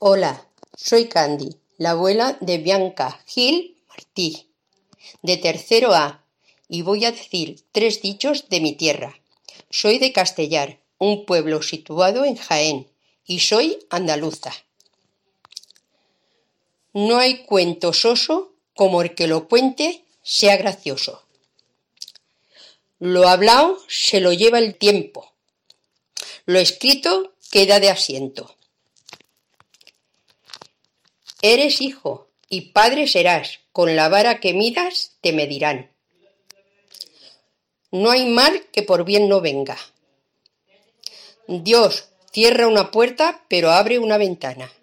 Hola, soy Candy, la abuela de Bianca Gil Martí, de tercero A, y voy a decir 3 dichos de mi tierra. Soy de Castellar, un pueblo situado en Jaén, y soy andaluza. No hay cuento soso como el que lo cuente sea gracioso. Lo hablao se lo lleva el tiempo, lo escrito queda de asiento. Eres hijo y padre serás, con la vara que midas te medirán. No hay mal que por bien no venga. Dios cierra una puerta pero abre una ventana.